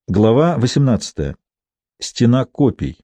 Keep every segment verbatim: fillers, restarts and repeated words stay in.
Глава восемнадцатая. Стена копий.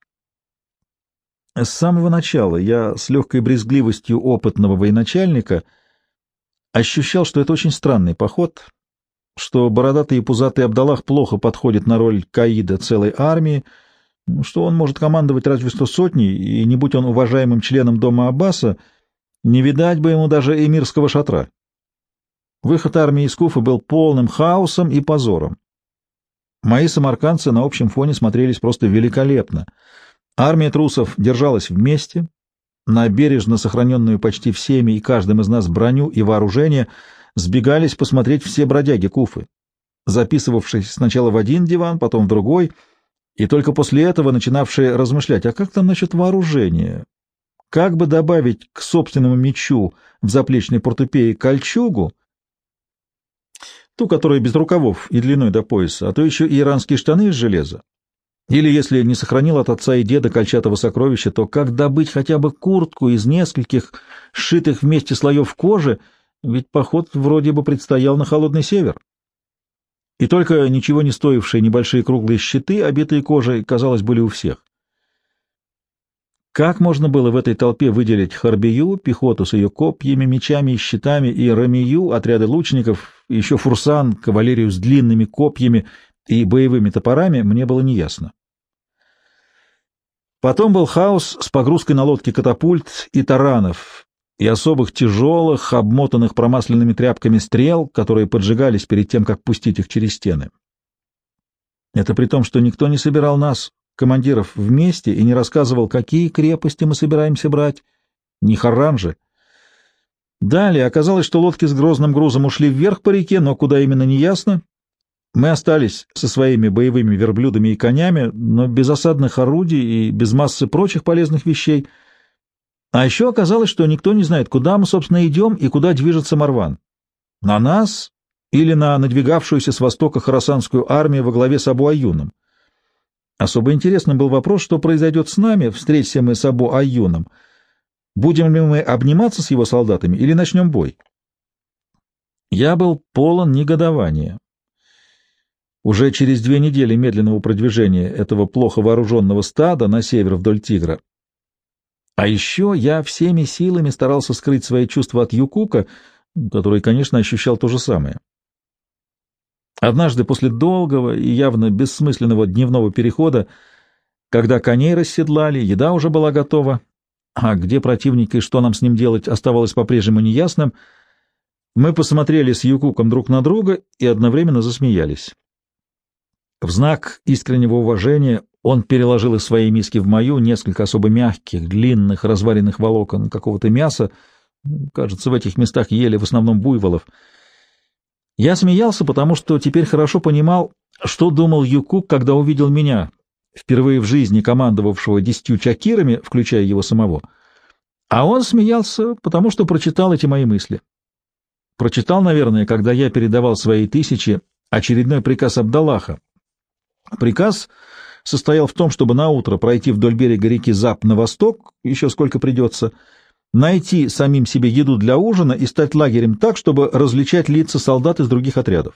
С самого начала я с легкой брезгливостью опытного военачальника ощущал, что это очень странный поход, что бородатый и пузатый Абдаллах плохо подходит на роль каида целой армии, что он может командовать разве что сотней, и не будь он уважаемым членом дома Аббаса, не видать бы ему даже эмирского шатра. Выход армии из Куфы был полным хаосом и позором. Мои самаркандцы на общем фоне смотрелись просто великолепно. Армия трусов держалась вместе, на бережно сохраненную почти всеми и каждым из нас броню и вооружение сбегались посмотреть все бродяги Куфы, записывавшись сначала в один диван, потом в другой, и только после этого начинавшие размышлять, а как там насчет вооружения? Как бы добавить к собственному мечу в заплечной портупее кольчугу, ту, которая без рукавов и длиной до пояса, а то еще и иранские штаны из железа? Или, если не сохранил от отца и деда кольчатого сокровища, то как добыть хотя бы куртку из нескольких сшитых вместе слоев кожи, ведь поход вроде бы предстоял на холодный север. И только ничего не стоившие небольшие круглые щиты, обитые кожей, казалось, были у всех. Как можно было в этой толпе выделить Харбию, пехоту с ее копьями, мечами и щитами, и Рамию, отряды лучников, и еще Фурсан, кавалерию с длинными копьями и боевыми топорами, мне было неясно. Потом был хаос с погрузкой на лодки катапульт и таранов, и особых тяжелых, обмотанных промасленными тряпками стрел, которые поджигались перед тем, как пустить их через стены. Это при том, что никто не собирал нас, командиров, вместе и не рассказывал, какие крепости мы собираемся брать, ни Харран же. Далее оказалось, что лодки с грозным грузом ушли вверх по реке, но куда именно не ясно. Мы остались со своими боевыми верблюдами и конями, но без осадных орудий и без массы прочих полезных вещей. А еще оказалось, что никто не знает, куда мы, собственно, идем и куда движется Марван. На нас или на надвигавшуюся с востока хорасанскую армию во главе с Абу-Аюном. Особо интересным был вопрос, что произойдет с нами, встретимся мы с Абу-Аюном. Будем ли мы обниматься с его солдатами или начнем бой? Я был полон негодования. Уже через две недели медленного продвижения этого плохо вооруженного стада на север вдоль Тигра. А еще я всеми силами старался скрыть свои чувства от Юкука, который, конечно, ощущал то же самое. Однажды после долгого и явно бессмысленного дневного перехода, когда коней расседлали, еда уже была готова, а где противник и что нам с ним делать оставалось по-прежнему неясным, мы посмотрели с Юкуком друг на друга и одновременно засмеялись. В знак искреннего уважения он переложил из своей миски в мою несколько особо мягких, длинных, разваренных волокон какого-то мяса. Кажется, в этих местах ели в основном буйволов. Я смеялся, потому что теперь хорошо понимал, что думал Юкук, когда увидел меня, впервые в жизни командовавшего десятью чакирами, включая его самого. А он смеялся, потому что прочитал эти мои мысли. Прочитал, наверное, когда я передавал своей тысяче очередной приказ Абдаллаха. Приказ состоял в том, чтобы наутро пройти вдоль берега реки Зап на восток, еще сколько придется, найти самим себе еду для ужина и стать лагерем так, чтобы различать лица солдат из других отрядов.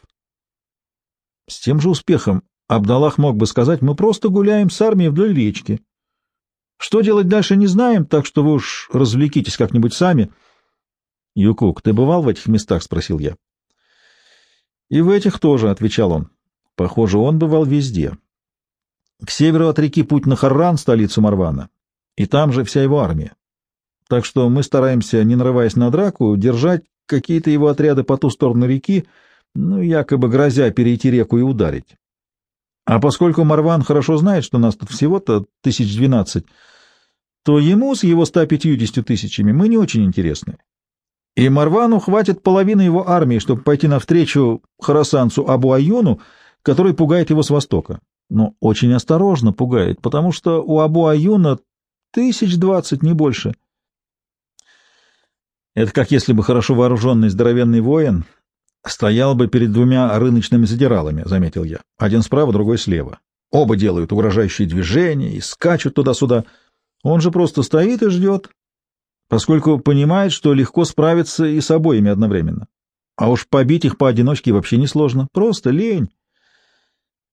С тем же успехом Абдаллах мог бы сказать: мы просто гуляем с армией вдоль речки. Что делать дальше, не знаем, так что вы уж развлекитесь как-нибудь сами. — Юкук, ты бывал в этих местах? — спросил я. — И в этих тоже, — отвечал он. Похоже, он бывал везде. К северу от реки путь на Харран, столицу Марвана, и там же вся его армия. Так что мы стараемся, не нарываясь на драку, держать какие-то его отряды по ту сторону реки, ну, якобы грозя перейти реку и ударить. А поскольку Марван хорошо знает, что нас тут всего-то тысяч двенадцать, то ему с его ста пятьюдесятью тысячами мы не очень интересны. И Марвану хватит половины его армии, чтобы пойти навстречу хорасанцу Абу-Аюну, который пугает его с востока. Но очень осторожно пугает, потому что у Абу-Аюна тысяч двадцать, не больше. Это как если бы хорошо вооруженный здоровенный воин стоял бы перед двумя рыночными задиралами, — заметил я. Один справа, другой слева. Оба делают угрожающие движения и скачут туда-сюда. Он же просто стоит и ждет, поскольку понимает, что легко справиться и с обоими одновременно. А уж побить их поодиночке вообще несложно. Просто лень.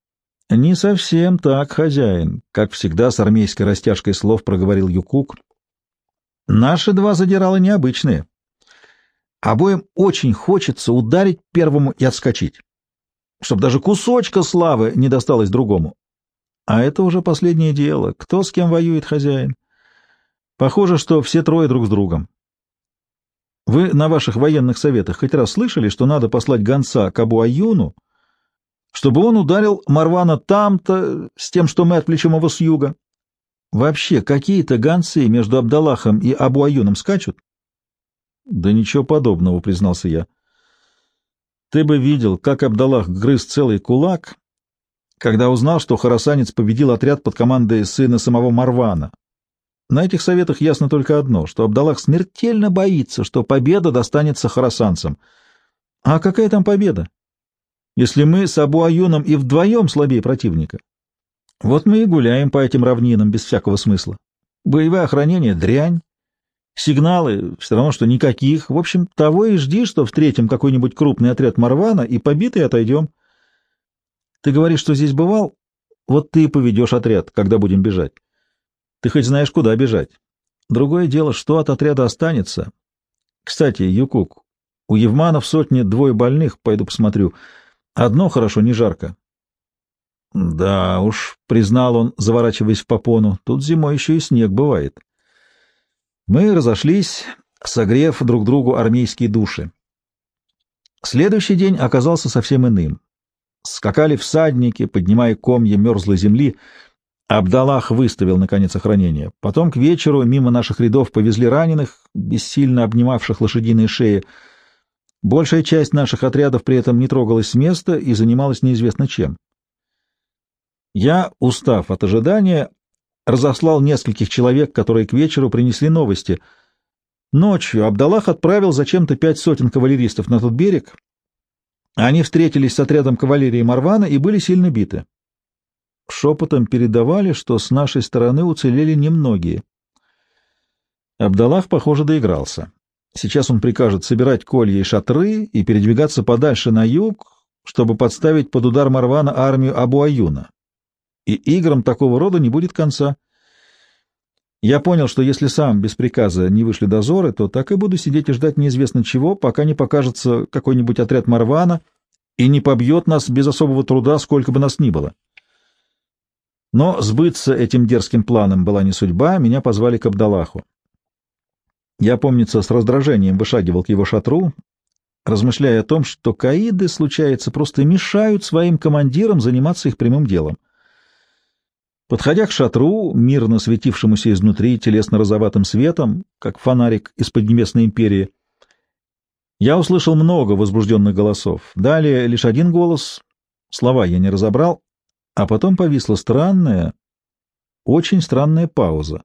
Не совсем так, хозяин, как всегда с армейской растяжкой слов проговорил Юкук. Наши два задирала необычные. Обоим очень хочется ударить первому и отскочить, чтобы даже кусочка славы не досталось другому. А это уже последнее дело. Кто с кем воюет, хозяин? Похоже, что все трое друг с другом. Вы на ваших военных советах хоть раз слышали, что надо послать гонца к Абу-Аюну, чтобы он ударил Марвана там-то, с тем, что мы отвлечем его с юга? Вообще, какие-то гонцы между Абдаллахом и Абу-Аюном скачут? Да ничего подобного, признался я. Ты бы видел, как Абдаллах грыз целый кулак, когда узнал, что хорасанец победил отряд под командой сына самого Марвана. На этих советах ясно только одно, что Абдаллах смертельно боится, что победа достанется хорасанцам. А какая там победа, если мы с Абу-Аюном и вдвоем слабее противника? Вот мы и гуляем по этим равнинам без всякого смысла. Боевое охранение — дрянь, сигналы — все равно, что никаких. В общем, того и жди, что встретим какой-нибудь крупный отряд Марвана и побитый отойдем. Ты говоришь, что здесь бывал? Вот ты и поведешь отряд, когда будем бежать. Ты хоть знаешь, куда бежать. Другое дело, что от отряда останется. Кстати, Юкук, у Евмана в сотне двое больных, пойду посмотрю. Одно хорошо, не жарко. Да уж, признал он, заворачиваясь в попону, тут зимой еще и снег бывает. Мы разошлись, согрев друг другу армейские души. Следующий день оказался совсем иным. Скакали всадники, поднимая комья мерзлой земли. Абдаллах выставил, наконец, охранение. Потом к вечеру мимо наших рядов повезли раненых, бессильно обнимавших лошадиные шеи. Большая часть наших отрядов при этом не трогалась с места и занималась неизвестно чем. Я, устав от ожидания, разослал нескольких человек, которые к вечеру принесли новости. Ночью Абдаллах отправил зачем-то пять сотен кавалеристов на тот берег. Они встретились с отрядом кавалерии Марвана и были сильно биты. Шепотом передавали, что с нашей стороны уцелели немногие. Абдаллах, похоже, доигрался. Сейчас он прикажет собирать колья и шатры и передвигаться подальше на юг, чтобы подставить под удар Марвана армию Абу-Аюна. И играм такого рода не будет конца. Я понял, что если сам без приказа не вышли дозоры, то так и буду сидеть и ждать неизвестно чего, пока не покажется какой-нибудь отряд Марвана и не побьет нас без особого труда, сколько бы нас ни было. Но сбыться этим дерзким планом была не судьба, меня позвали к Абдаллаху. Я, помнится, с раздражением вышагивал к его шатру, размышляя о том, что каиды, случается, просто мешают своим командирам заниматься их прямым делом. Подходя к шатру, мирно светившемуся изнутри телесно-розоватым светом, как фонарик из Поднебесной империи, я услышал много возбужденных голосов. Далее лишь один голос, слова я не разобрал, а потом повисла странная, очень странная пауза.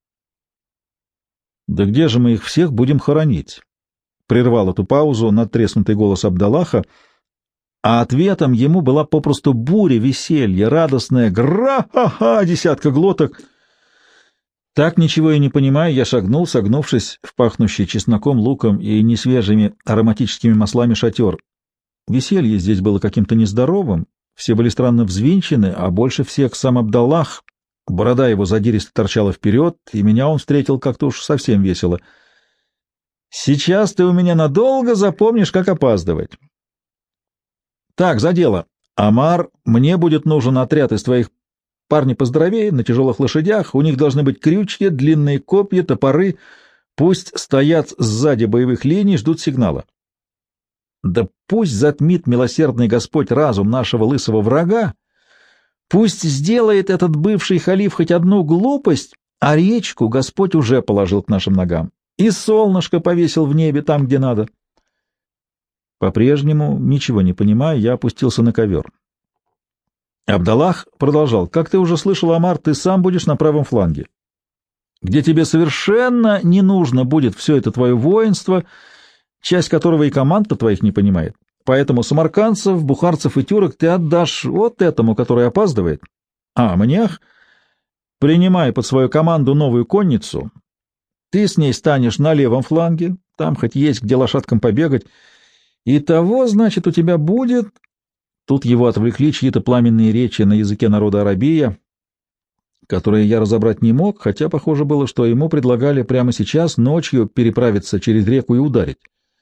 «Да где же мы их всех будем хоронить?» — прервал эту паузу надтреснутый голос Абдаллаха, а ответом ему была попросту буря веселья, радостная «Гра-ха-ха!» десятка глоток. Так, ничего и не понимая, я шагнул, согнувшись в пахнущий чесноком, луком и несвежими ароматическими маслами шатер. Веселье здесь было каким-то нездоровым, все были странно взвинчены, а больше всех сам Абдаллах. Борода его задиристо торчала вперед, и меня он встретил как-то уж совсем весело. «Сейчас ты у меня надолго запомнишь, как опаздывать». «Так, за дело. Амар, мне будет нужен отряд из твоих парней поздоровее, на тяжелых лошадях, у них должны быть крючья, длинные копья, топоры, пусть стоят сзади боевых линий, ждут сигнала». «Да пусть затмит милосердный Господь разум нашего лысого врага, пусть сделает этот бывший халиф хоть одну глупость, а речку Господь уже положил к нашим ногам, и солнышко повесил в небе там, где надо». По-прежнему, ничего не понимая, я опустился на ковер. Абдаллах продолжал. «Как ты уже слышал, Омар, ты сам будешь на правом фланге, где тебе совершенно не нужно будет все это твое воинство, часть которого и команда твоих не понимает. Поэтому самаркандцев, бухарцев и тюрок ты отдашь вот этому, который опаздывает. А, Маниах, принимай под свою команду новую конницу. Ты с ней станешь на левом фланге, там хоть есть где лошадкам побегать. И того, значит, у тебя будет Тут его отвлекли чьи-то пламенные речи на языке народа Арабия, которые я разобрать не мог, хотя похоже было, что ему предлагали прямо сейчас ночью переправиться через реку и ударить.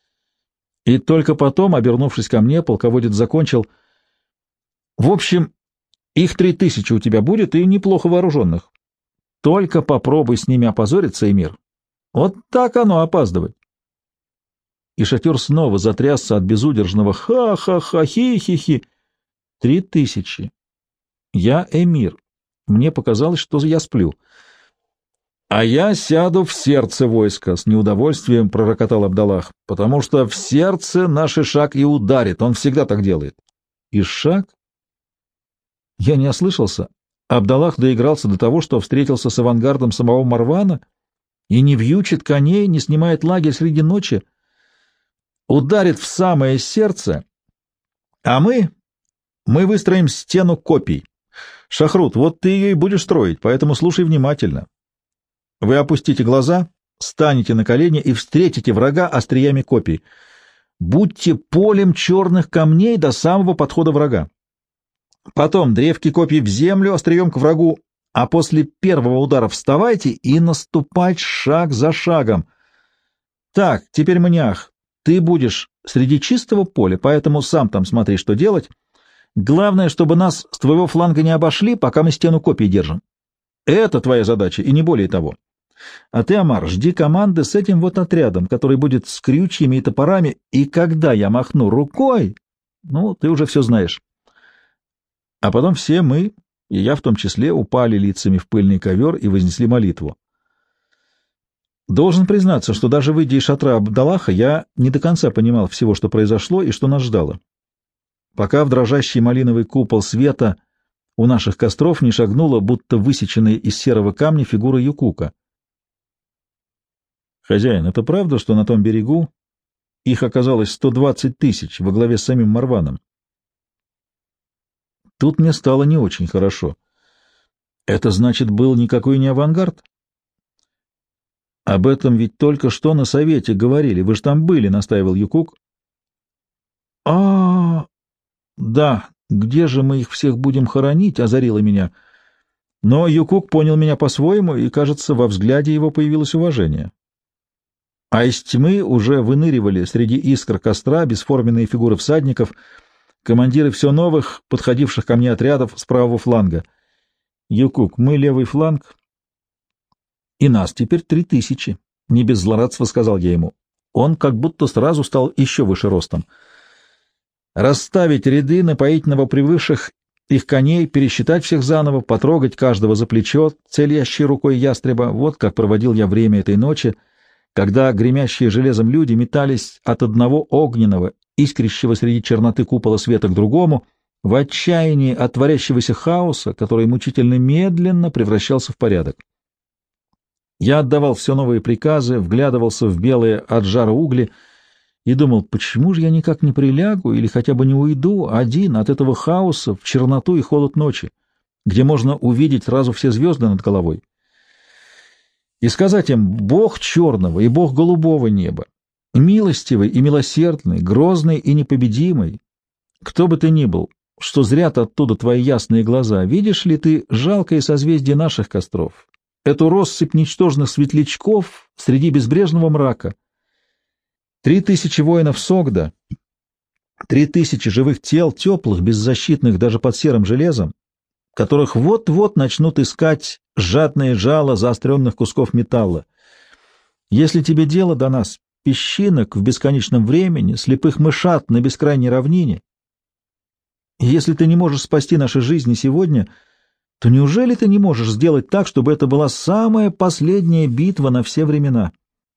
И только потом, обернувшись ко мне, полководец закончил: «В общем, их три тысячи у тебя будет, и неплохо вооруженных. Только попробуй с ними опозориться, эмир. Вот так оно опаздывать». И шатер снова затрясся от безудержного «ха-ха-ха, хи-хи-хи». Три тысячи. Я эмир. Мне показалось, что я сплю. «А я сяду в сердце войска», — с неудовольствием пророкотал Абдаллах, «потому что в сердце наш Ишак и ударит, он всегда так делает». «Ишак?» Я не ослышался. Абдаллах доигрался до того, что встретился с авангардом самого Марвана и не вьючит коней, не снимает лагерь среди ночи. Ударит в самое сердце, а мы... мы выстроим стену копий. Шахрут, вот ты ее и будешь строить, поэтому слушай внимательно. Вы опустите глаза, станете на колени и встретите врага остриями копий. Будьте полем черных камней до самого подхода врага. Потом древки копий в землю острием к врагу, а после первого удара вставайте и наступать шаг за шагом. Так, теперь маниах, ты будешь среди чистого поля, поэтому сам там смотри, что делать. Главное, чтобы нас с твоего фланга не обошли, пока мы стену копий держим. Это твоя задача, и не более того. А ты, Омар, жди команды с этим вот отрядом, который будет с крючьями и топорами, и когда я махну рукой, ну, ты уже все знаешь». А потом все мы, и я в том числе, упали лицами в пыльный ковер и вознесли молитву. Должен признаться, что даже выйдя из шатра Абдаллаха, я не до конца понимал всего, что произошло и что нас ждало, пока в дрожащий малиновый купол света у наших костров не шагнула, будто высеченная из серого камня, фигура Юкука. «Хозяин, это правда, что на том берегу их оказалось сто двадцать тысяч во главе с самим Марваном?» Тут мне стало не очень хорошо. Это значит, был никакой не авангард? Об этом ведь только что на совете говорили. Вы же там были, — настаивал Юкук. А, -а, а Да, где же мы их всех будем хоронить? — озарило меня. Но Юкук понял меня по-своему, и, кажется, во взгляде его появилось уважение. А из тьмы уже выныривали среди искр костра бесформенные фигуры всадников, командиры все новых, подходивших ко мне отрядов с правого фланга. «Юкук, мы левый фланг, и нас теперь три тысячи», — не без злорадства сказал я ему. Он как будто сразу стал еще выше ростом. «Расставить ряды, напоить новопривысших их коней, пересчитать всех заново, потрогать каждого за плечо, целящей рукой ястреба. Вот как проводил я время этой ночи, когда гремящие железом люди метались от одного огненного, искрящего среди черноты купола света к другому, в отчаянии от творящегося хаоса, который мучительно медленно превращался в порядок. Я отдавал все новые приказы, вглядывался в белые от жара угли и думал, почему же я никак не прилягу или хотя бы не уйду один от этого хаоса в черноту и холод ночи, где можно увидеть сразу все звезды над головой, и сказать им: «Бог черного и Бог голубого неба, милостивый и милосердный, грозный и непобедимый, кто бы ты ни был, что зрят оттуда твои ясные глаза, видишь ли ты жалкое созвездие наших костров, эту россыпь ничтожных светлячков среди безбрежного мрака? Три тысячи воинов Согда, три тысячи живых тел, теплых, беззащитных даже под серым железом, которых вот-вот начнут искать жадные жало заостренных кусков металла. Если тебе дело до нас, песчинок в бесконечном времени, слепых мышат на бескрайней равнине, и если ты не можешь спасти наши жизни сегодня, то неужели ты не можешь сделать так, чтобы это была самая последняя битва на все времена?»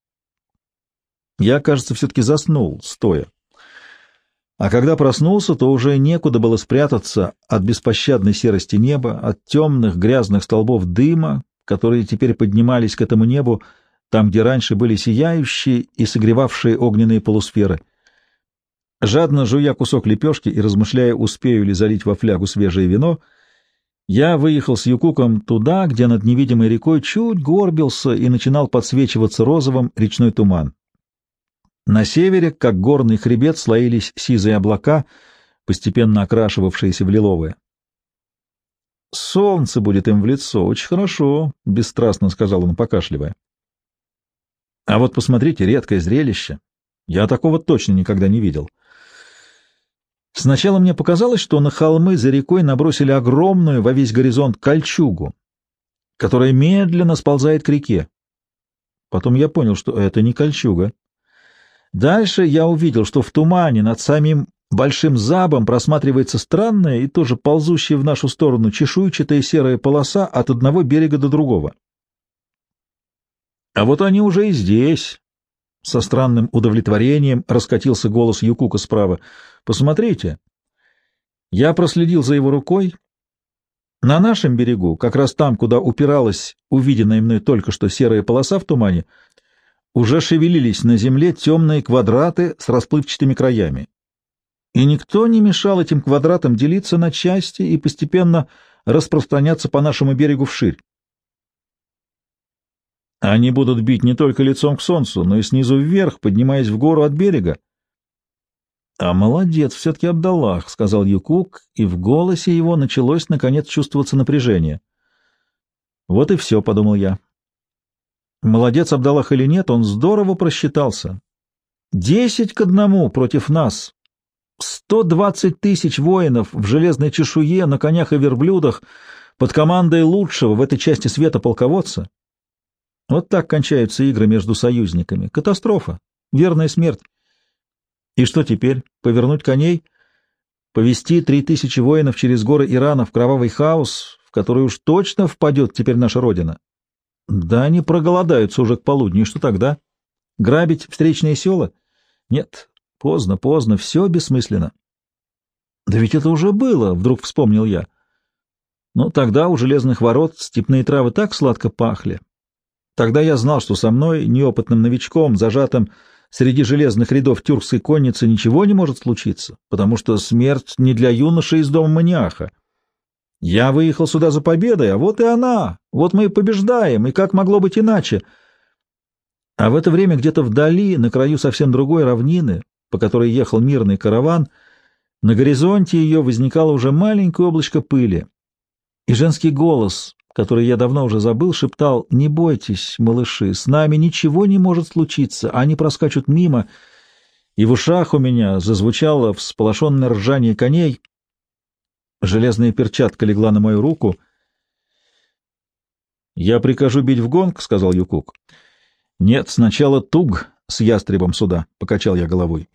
Я, кажется, все-таки заснул, стоя. А когда проснулся, то уже некуда было спрятаться от беспощадной серости неба, от темных грязных столбов дыма, которые теперь поднимались к этому небу, там, где раньше были сияющие и согревавшие огненные полусферы. Жадно жуя кусок лепешки и размышляя, успею ли залить во флягу свежее вино, я выехал с Юкуком туда, где над невидимой рекой чуть горбился и начинал подсвечиваться розовым речной туман. На севере, как горный хребет, слоились сизые облака, постепенно окрашивавшиеся в лиловое. «Солнце будет им в лицо, очень хорошо», — бесстрастно сказал он, покашливая. «А вот посмотрите, редкое зрелище. Я такого точно никогда не видел». Сначала мне показалось, что на холмы за рекой набросили огромную во весь горизонт кольчугу, которая медленно сползает к реке. Потом я понял, что это не кольчуга. Дальше я увидел, что в тумане над самим большим забом просматривается странная и тоже ползущая в нашу сторону чешуйчатая серая полоса от одного берега до другого. А вот они уже и здесь. Со странным удовлетворением раскатился голос Юкука справа. «Посмотрите!» Я проследил за его рукой. На нашем берегу, как раз там, куда упиралась увиденная мной только что серая полоса в тумане, уже шевелились на земле темные квадраты с расплывчатыми краями. И никто не мешал этим квадратам делиться на части и постепенно распространяться по нашему берегу вширь. Они будут бить не только лицом к солнцу, но и снизу вверх, поднимаясь в гору от берега. — А молодец все-таки Абдаллах, — сказал Юкук, и в голосе его началось, наконец, чувствоваться напряжение. — Вот и все, — подумал я. Молодец Абдаллах или нет, он здорово просчитался. Десять к одному против нас. Сто двадцать тысяч воинов в железной чешуе, на конях и верблюдах, под командой лучшего в этой части света полководца. Вот так кончаются игры между союзниками. Катастрофа, верная смерть. И что теперь? Повернуть коней? Повести три тысячи воинов через горы Ирана в кровавый хаос, в который уж точно впадет теперь наша Родина? Да они проголодаются уже к полудню, и что тогда? Грабить встречные села? Нет, поздно, поздно, все бессмысленно. Да ведь это уже было, вдруг вспомнил я. Но тогда у железных ворот степные травы так сладко пахли. Тогда я знал, что со мной, неопытным новичком, зажатым среди железных рядов тюркской конницы, ничего не может случиться, потому что смерть не для юноши из дома Маниаха. Я выехал сюда за победой, а вот и она, вот мы и побеждаем, и как могло быть иначе? А в это время где-то вдали, на краю совсем другой равнины, по которой ехал мирный караван, на горизонте ее возникало уже маленькое облачко пыли, и женский голос, который я давно уже забыл, шептал: «Не бойтесь, малыши, с нами ничего не может случиться, они проскачут мимо», и в ушах у меня зазвучало всполошенное ржание коней. Железная перчатка легла на мою руку. «Я прикажу бить в гонг», — сказал Юкук. «Нет, сначала туг с ястребом сюда», — покачал я головой.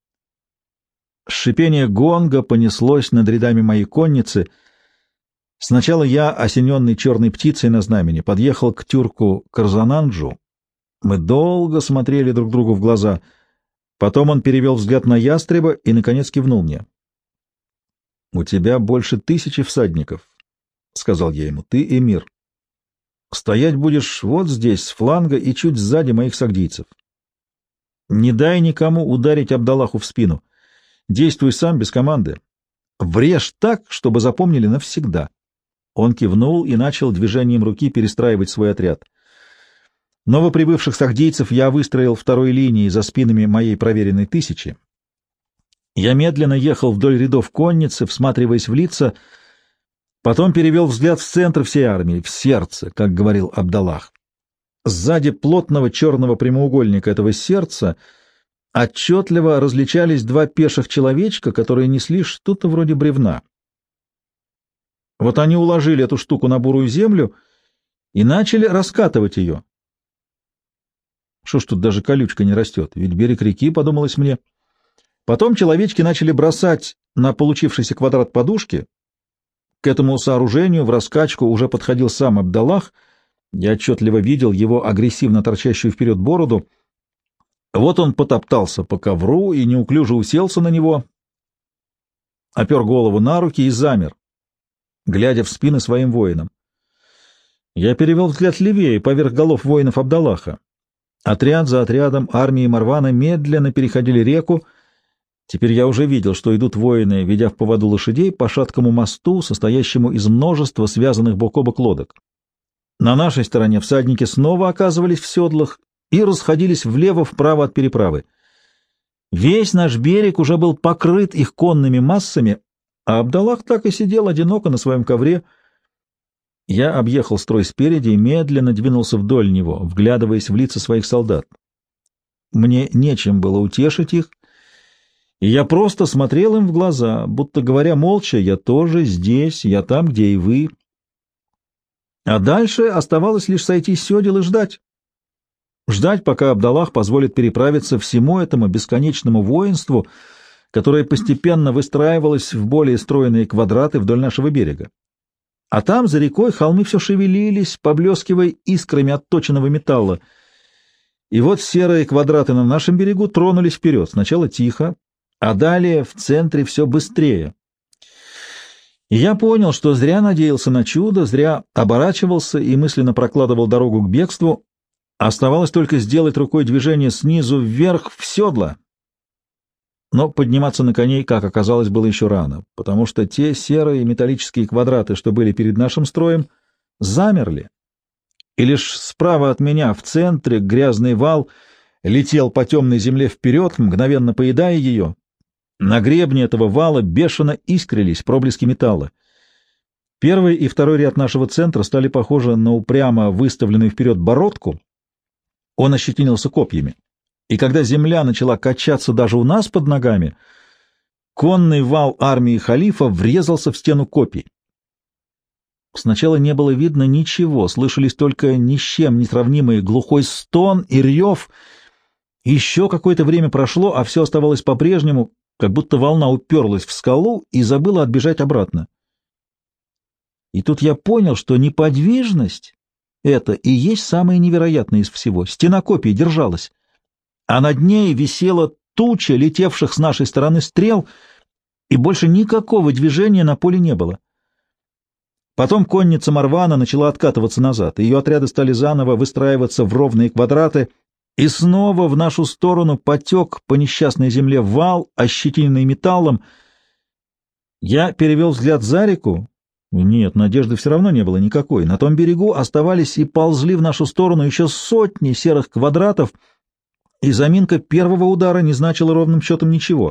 Шипение гонга понеслось над рядами моей конницы. Сначала я, осененный черной птицей на знамени, подъехал к тюрку Карзананджу. Мы долго смотрели друг другу в глаза. Потом он перевел взгляд на ястреба и, наконец, кивнул мне. — У тебя больше тысячи всадников, — сказал я ему, — ты эмир. Стоять будешь вот здесь, с фланга и чуть сзади моих сагдийцев. Не дай никому ударить Абдаллаху в спину. Действуй сам, без команды. Врежь так, чтобы запомнили навсегда. Он кивнул и начал движением руки перестраивать свой отряд. Новоприбывших сагдийцев я выстроил второй линией за спинами моей проверенной тысячи. Я медленно ехал вдоль рядов конницы, всматриваясь в лица, потом перевел взгляд в центр всей армии, в сердце, как говорил Абдаллах. Сзади плотного черного прямоугольника этого сердца отчетливо различались два пеших человечка, которые несли что-то вроде бревна. Вот они уложили эту штуку на бурую землю и начали раскатывать ее. Что ж тут даже колючка не растет, ведь берег реки, подумалось мне. Потом человечки начали бросать на получившийся квадрат подушки. К этому сооружению в раскачку уже подходил сам Абдаллах. Я отчетливо видел его агрессивно торчащую вперед бороду. Вот он потоптался по ковру и неуклюже уселся на него, опер голову на руки и замер, глядя в спины своим воинам. Я перевел взгляд левее, поверх голов воинов Абдаллаха. Отряд за отрядом армии Марвана медленно переходили реку. Теперь я уже видел, что идут воины, ведя в поводу лошадей по шаткому мосту, состоящему из множества связанных бок о бок лодок. На нашей стороне всадники снова оказывались в седлах и расходились влево-вправо от переправы. Весь наш берег уже был покрыт их конными массами, а Абдаллах так и сидел одиноко на своем ковре. Я объехал строй спереди и медленно двинулся вдоль него, вглядываясь в лица своих солдат. Мне нечем было утешить их, и я просто смотрел им в глаза, будто говоря молча: «Я тоже здесь, я там, где и вы». А дальше оставалось лишь сойти с седел и ждать. Ждать, пока Абдаллах позволит переправиться всему этому бесконечному воинству, которое постепенно выстраивалось в более стройные квадраты вдоль нашего берега. А там, за рекой, холмы все шевелились, поблескивая искрами отточенного металла. И вот серые квадраты на нашем берегу тронулись вперед, сначала тихо, а далее в центре все быстрее. И я понял, что зря надеялся на чудо, зря оборачивался и мысленно прокладывал дорогу к бегству. Оставалось только сделать рукой движение снизу вверх в седло. Но подниматься на коней, как оказалось, было еще рано, потому что те серые металлические квадраты, что были перед нашим строем, замерли. И лишь справа от меня, в центре, грязный вал летел по темной земле вперед, мгновенно поедая ее. На гребне этого вала бешено искрились проблески металла. Первый и второй ряд нашего центра стали похожи на упрямо выставленную вперед бородку. Он ощетинился копьями. И когда земля начала качаться даже у нас под ногами, конный вал армии халифа врезался в стену копий. Сначала не было видно ничего, слышались только ни с чем не сравнимый глухой стон и рев. Еще какое-то время прошло, а все оставалось по-прежнему, как будто волна уперлась в скалу и забыла отбежать обратно. И тут я понял, что неподвижность — это и есть самое невероятное из всего. Стена копий держалась, а над ней висела туча летевших с нашей стороны стрел, и больше никакого движения на поле не было. Потом конница Марвана начала откатываться назад, ее отряды стали заново выстраиваться в ровные квадраты, и снова в нашу сторону потек по несчастной земле вал, ощетиненный металлом. Я перевел взгляд за реку. Нет, надежды все равно не было никакой. На том берегу оставались и ползли в нашу сторону еще сотни серых квадратов, и заминка первого удара не значила ровным счетом ничего.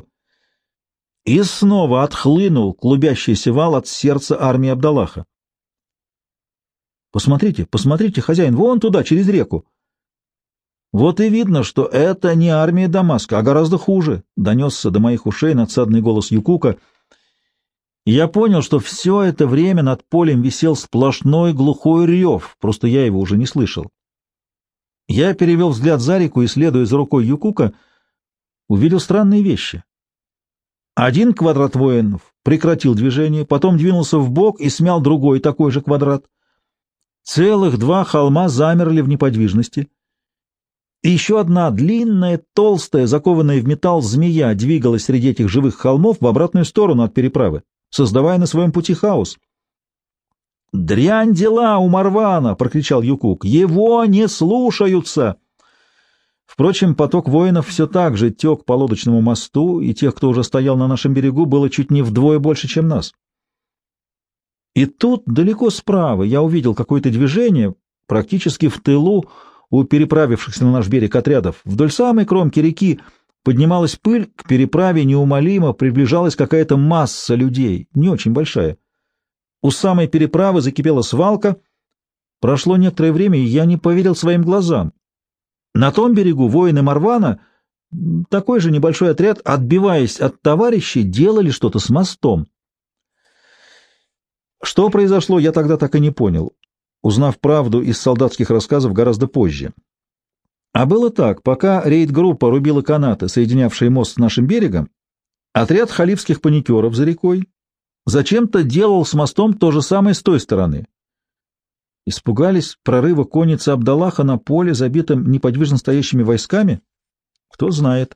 И снова отхлынул клубящийся вал от сердца армии Абдаллаха. «Посмотрите, посмотрите, хозяин, вон туда, через реку!» «Вот и видно, что это не армия Дамаска, а гораздо хуже», — донесся до моих ушей надсадный голос Юкука. И я понял, что все это время над полем висел сплошной глухой рев, просто я его уже не слышал. Я перевел взгляд за реку и, следуя за рукой Юкука, увидел странные вещи. Один квадрат воинов прекратил движение, потом двинулся вбок и смял другой такой же квадрат. Целых два холма замерли в неподвижности. И еще одна длинная, толстая, закованная в металл змея двигалась среди этих живых холмов в обратную сторону от переправы, создавая на своем пути хаос. «Дрянь дела у Марвана!» — прокричал Юкук. «Его не слушаются!» Впрочем, поток воинов все так же тек по лодочному мосту, и тех, кто уже стоял на нашем берегу, было чуть не вдвое больше, чем нас. И тут, далеко справа, я увидел какое-то движение, практически в тылу у переправившихся на наш берег отрядов. Вдоль самой кромки реки поднималась пыль, к переправе неумолимо приближалась какая-то масса людей, не очень большая. У самой переправы закипела свалка. Прошло некоторое время, и я не поверил своим глазам. На том берегу воины Марвана, такой же небольшой отряд, отбиваясь от товарищей, делали что-то с мостом. Что произошло, я тогда так и не понял, узнав правду из солдатских рассказов гораздо позже. А было так: пока рейд-группа рубила канаты, соединявшие мост с нашим берегом, отряд халифских паникеров за рекой зачем-то делал с мостом то же самое с той стороны. Испугались прорыва конницы Абдаллаха на поле, забитым неподвижно стоящими войсками? Кто знает.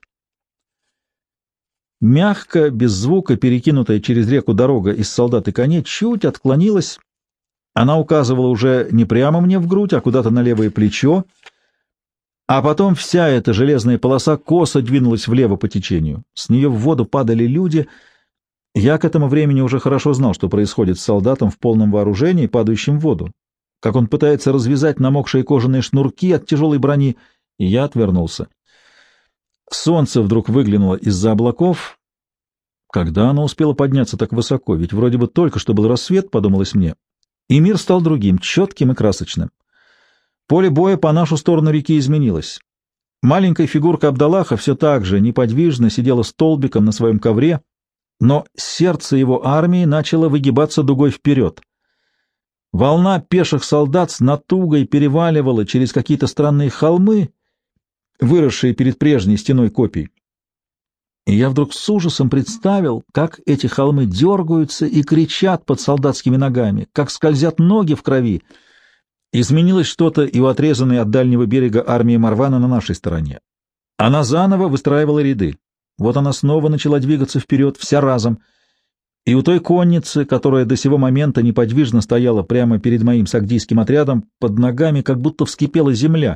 Мягко, без звука, перекинутая через реку дорога из солдат и коней чуть отклонилась. Она указывала уже не прямо мне в грудь, а куда-то на левое плечо, а потом вся эта железная полоса косо двинулась влево по течению. С нее в воду падали люди. Я к этому времени уже хорошо знал, что происходит с солдатом в полном вооружении, падающим в воду, как он пытается развязать намокшие кожаные шнурки от тяжелой брони, и я отвернулся. Солнце вдруг выглянуло из-за облаков. Когда оно успело подняться так высоко? Ведь вроде бы только что был рассвет, подумалось мне. И мир стал другим, четким и красочным. Поле боя по нашу сторону реки изменилось. Маленькая фигурка Абдаллаха все так же неподвижно сидела столбиком на своем ковре, но сердце его армии начало выгибаться дугой вперед. Волна пеших солдат с натугой переваливала через какие-то странные холмы, выросшие перед прежней стеной копий. И я вдруг с ужасом представил, как эти холмы дергаются и кричат под солдатскими ногами, как скользят ноги в крови. Изменилось что-то и у отрезанной от дальнего берега армии Марвана на нашей стороне. Она заново выстраивала ряды. Вот она снова начала двигаться вперед, вся разом. И у той конницы, которая до сего момента неподвижно стояла прямо перед моим сагдийским отрядом, под ногами как будто вскипела земля.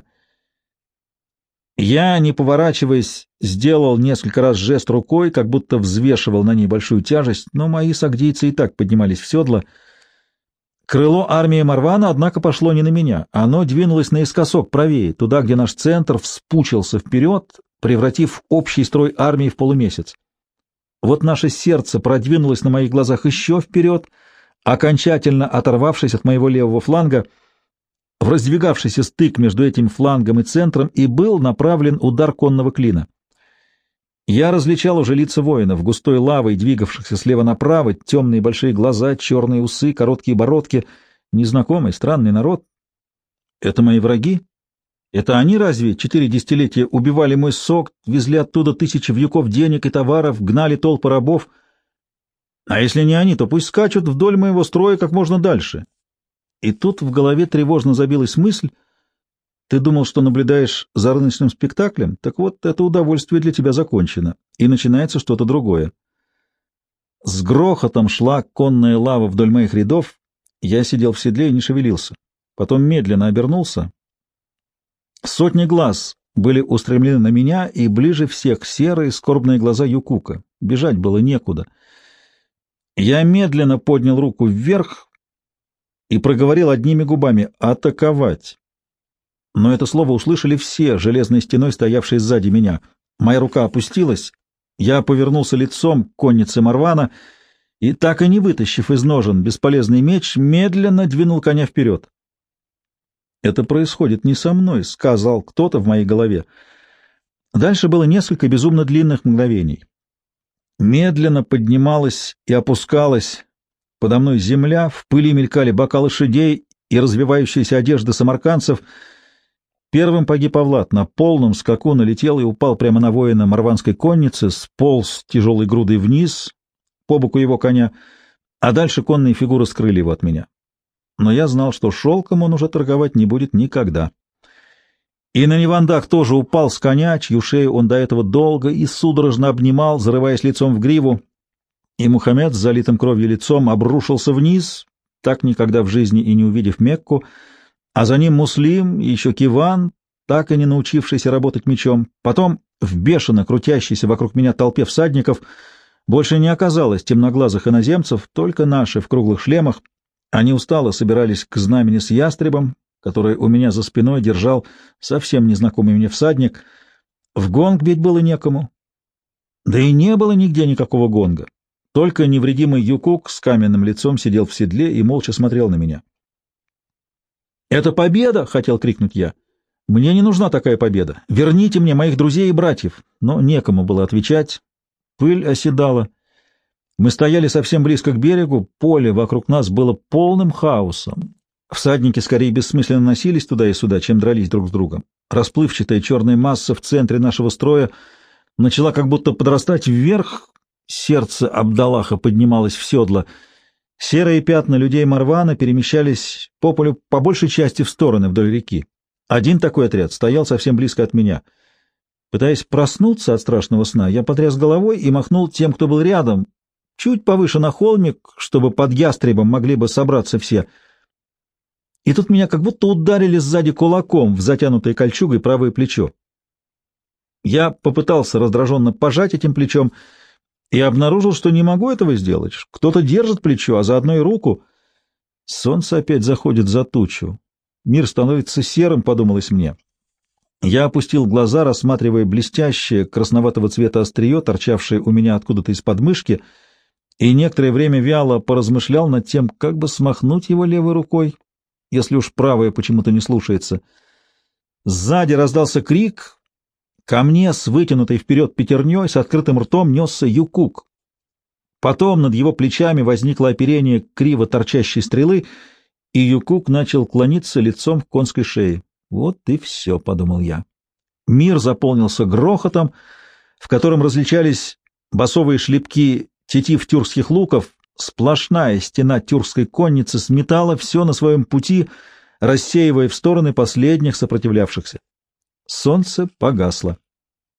Я, не поворачиваясь, сделал несколько раз жест рукой, как будто взвешивал на ней большую тяжесть, но мои сагдийцы и так поднимались в седло. Крыло армии Марвана, однако, пошло не на меня. Оно двинулось наискосок правее, туда, где наш центр вспучился вперед, превратив общий строй армии в полумесяц. Вот наше сердце продвинулось на моих глазах еще вперед, окончательно оторвавшись от моего левого фланга. В раздвигавшийся стык между этим флангом и центром и был направлен удар конного клина. Я различал уже лица воинов, густой лавой двигавшихся слева направо, темные большие глаза, черные усы, короткие бородки, незнакомый, странный народ. Это мои враги? Это они разве четыре десятилетия убивали мой сок, везли оттуда тысячи вьюков денег и товаров, гнали толпы рабов? А если не они, то пусть скачут вдоль моего строя как можно дальше. И тут в голове тревожно забилась мысль: ты думал, что наблюдаешь за рыночным спектаклем? Так вот, это удовольствие для тебя закончено, и начинается что-то другое. С грохотом шла конная лава вдоль моих рядов, я сидел в седле и не шевелился. Потом медленно обернулся. Сотни глаз были устремлены на меня, и ближе всех серые скорбные глаза Юкука. Бежать было некуда. Я медленно поднял руку вверх и проговорил одними губами «атаковать». Но это слово услышали все, железной стеной стоявшие сзади меня. Моя рука опустилась, я повернулся лицом к коннице Марвана и, так и не вытащив из ножен бесполезный меч, медленно двинул коня вперед. «Это происходит не со мной», — сказал кто-то в моей голове. Дальше было несколько безумно длинных мгновений. Медленно поднималась и опускалась подо мной земля, в пыли мелькали бока лошадей и развивающиеся одежды самаркандцев. Первым погиб Авлад, на полном скаку налетел и упал прямо на воина марванской конницы, сполз тяжелой грудой вниз по боку его коня, а дальше конные фигуры скрыли его от меня. Но я знал, что шелком он уже торговать не будет никогда. И на Невандах тоже упал с коня, чью шею он до этого долго и судорожно обнимал, зарываясь лицом в гриву, и Мухаммед с залитым кровью лицом обрушился вниз, так никогда в жизни и не увидев Мекку, а за ним Муслим и еще Киван, так и не научившийся работать мечом. Потом в бешено крутящейся вокруг меня толпе всадников больше не оказалось темноглазых иноземцев, только наши в круглых шлемах. Они устало собирались к знамени с ястребом, который у меня за спиной держал совсем незнакомый мне всадник. В гонг бить было некому. Да и не было нигде никакого гонга. Только невредимый Юкук с каменным лицом сидел в седле и молча смотрел на меня. «Это победа!» — хотел крикнуть я. «Мне не нужна такая победа. Верните мне моих друзей и братьев!» Но некому было отвечать. Пыль оседала. Мы стояли совсем близко к берегу, поле вокруг нас было полным хаосом. Всадники скорее бессмысленно носились туда и сюда, чем дрались друг с другом. Расплывчатая черная масса в центре нашего строя начала как будто подрастать вверх, сердце Абдаллаха поднималось в седло. Серые пятна людей Марвана перемещались по полю по большей части в стороны вдоль реки. Один такой отряд стоял совсем близко от меня. Пытаясь проснуться от страшного сна, я потряс головой и махнул тем, кто был рядом, чуть повыше на холмик, чтобы под ястребом могли бы собраться все. И тут меня как будто ударили сзади кулаком в затянутое кольчугой правое плечо. Я попытался раздраженно пожать этим плечом и обнаружил, что не могу этого сделать. Кто-то держит плечо, а заодно и руку. Солнце опять заходит за тучу. Мир становится серым, подумалось мне. Я опустил глаза, рассматривая блестящее красноватого цвета острие, торчавшее у меня откуда-то из подмышки, и некоторое время вяло поразмышлял над тем, как бы смахнуть его левой рукой, если уж правая почему-то не слушается. Сзади раздался крик. Ко мне с вытянутой вперед пятерней с открытым ртом несся Юкук. Потом над его плечами возникло оперение криво торчащей стрелы, и Юкук начал клониться лицом к конской шее. «Вот и все», — подумал я. Мир заполнился грохотом, в котором различались басовые шлепки тетив тюркских луков. Сплошная стена тюркской конницы сметала все на своем пути, рассеивая в стороны последних сопротивлявшихся. Солнце погасло.